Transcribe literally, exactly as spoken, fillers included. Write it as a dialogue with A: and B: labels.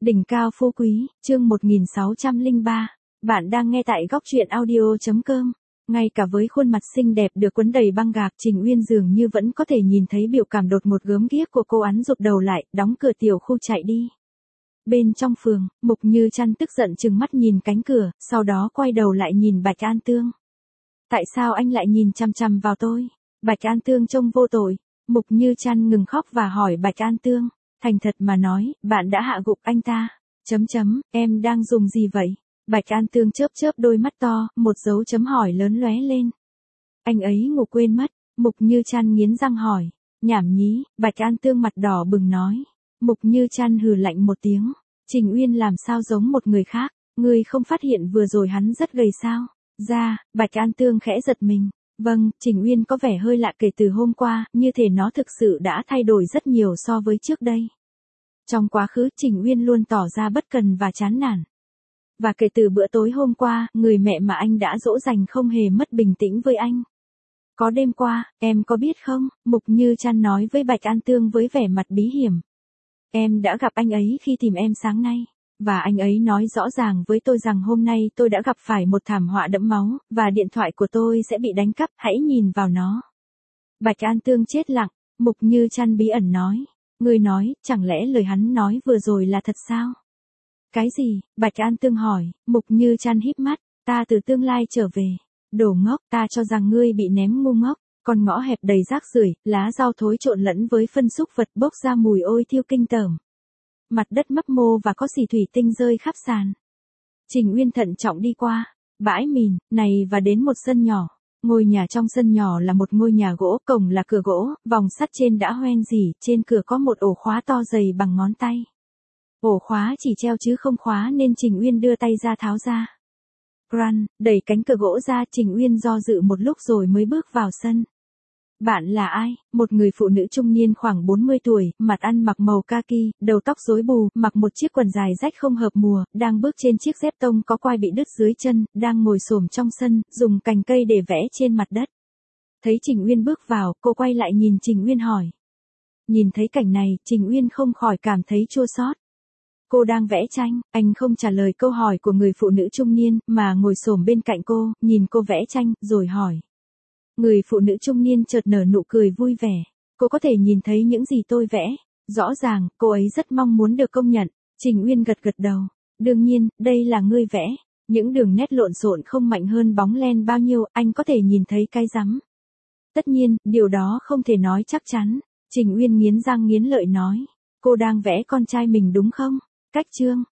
A: Đỉnh cao phú quý, chương một nghìn sáu trăm lẻ ba. Bạn đang nghe tại góc truyện audio chấm com. Ngay cả với khuôn mặt xinh đẹp được quấn đầy băng gạc, Trình Uyên dường như vẫn có thể nhìn thấy biểu cảm đột ngột gớm ghiếc của cô. Hắn rụt đầu lại, đóng cửa tiểu khu chạy đi. Bên trong phường, Mục Như Trăn tức giận trừng mắt nhìn cánh cửa, sau đó quay đầu lại nhìn Bạch An Tương. Tại sao anh lại nhìn chằm chằm vào tôi? Bạch An Tương trông vô tội. Mục Như Trăn ngừng khóc và hỏi Bạch An Tương. Thành thật mà nói, bạn đã hạ gục anh ta. Chấm chấm, em đang dùng gì vậy? Bạch An Tương chớp chớp đôi mắt to, một dấu chấm hỏi lớn lóe lên. Anh ấy ngủ quên mất. Mục Như Trăn nghiến răng hỏi. Nhảm nhí, Bạch An Tương mặt đỏ bừng nói. Mục Như Trăn hừ lạnh một tiếng. Trình Uyên làm sao giống một người khác? Ngươi không phát hiện vừa rồi hắn rất gầy sao? Ra, Bạch An Tương khẽ giật mình. Vâng, Trình Uyên có vẻ hơi lạ kể từ hôm qua, như thể nó thực sự đã thay đổi rất nhiều so với trước đây. Trong quá khứ, Trình Uyên luôn tỏ ra bất cần và chán nản. Và kể từ bữa tối hôm qua, người mẹ mà anh đã dỗ dành không hề mất bình tĩnh với anh. Có đêm qua, em có biết không? Mục Như Trăn nói với Bạch An Tương với vẻ mặt bí hiểm. Em đã gặp anh ấy khi tìm em sáng nay. Và anh ấy nói rõ ràng với tôi rằng hôm nay tôi đã gặp phải một thảm họa đẫm máu, và điện thoại của tôi sẽ bị đánh cắp, hãy nhìn vào nó. Bạch An Tương chết lặng, Mục Như Trăn bí ẩn nói. Ngươi nói, chẳng lẽ lời hắn nói vừa rồi là thật sao? Cái gì? Bạch An Tương hỏi. Mục Như Trăn híp mắt. Ta từ tương lai trở về. Đồ ngốc, ta cho rằng ngươi bị ném ngu ngốc. Con ngõ hẹp đầy rác rưởi, lá rau thối trộn lẫn với phân xúc vật bốc ra mùi ôi thiêu kinh tởm. Mặt đất mấp mô và có xì thủy tinh rơi khắp sàn. Trình Uyên thận trọng đi qua bãi mìn này và đến một sân nhỏ. Ngôi nhà trong sân nhỏ là một ngôi nhà gỗ, cổng là cửa gỗ, vòng sắt trên đã hoen rỉ, trên cửa có một ổ khóa to dày bằng ngón tay. Ổ khóa chỉ treo chứ không khóa nên Trình Uyên đưa tay ra tháo ra. Run, đẩy cánh cửa gỗ ra, Trình Uyên do dự một lúc rồi mới bước vào sân. Bạn là ai? Một người phụ nữ trung niên khoảng bốn mươi tuổi, mặt ăn mặc màu kaki, đầu tóc rối bù, mặc một chiếc quần dài rách không hợp mùa, đang bước trên chiếc dép tông có quai bị đứt dưới chân, đang ngồi xổm trong sân, dùng cành cây để vẽ trên mặt đất. Thấy Trình Uyên bước vào, cô quay lại nhìn Trình Uyên hỏi. Nhìn thấy cảnh này, Trình Uyên không khỏi cảm thấy chua xót. Cô đang vẽ tranh, anh không trả lời câu hỏi của người phụ nữ trung niên, mà ngồi xổm bên cạnh cô, nhìn cô vẽ tranh, rồi hỏi. Người phụ nữ trung niên chợt nở nụ cười vui vẻ. Cô có thể nhìn thấy những gì tôi vẽ. Rõ ràng, cô ấy rất mong muốn được công nhận. Trình Uyên gật gật đầu. Đương nhiên, đây là ngươi vẽ. Những đường nét lộn xộn không mạnh hơn bóng len bao nhiêu, anh có thể nhìn thấy cái rắm. Tất nhiên, điều đó không thể nói chắc chắn. Trình Uyên nghiến răng nghiến lợi nói. Cô đang vẽ con trai mình đúng không? Cách chương.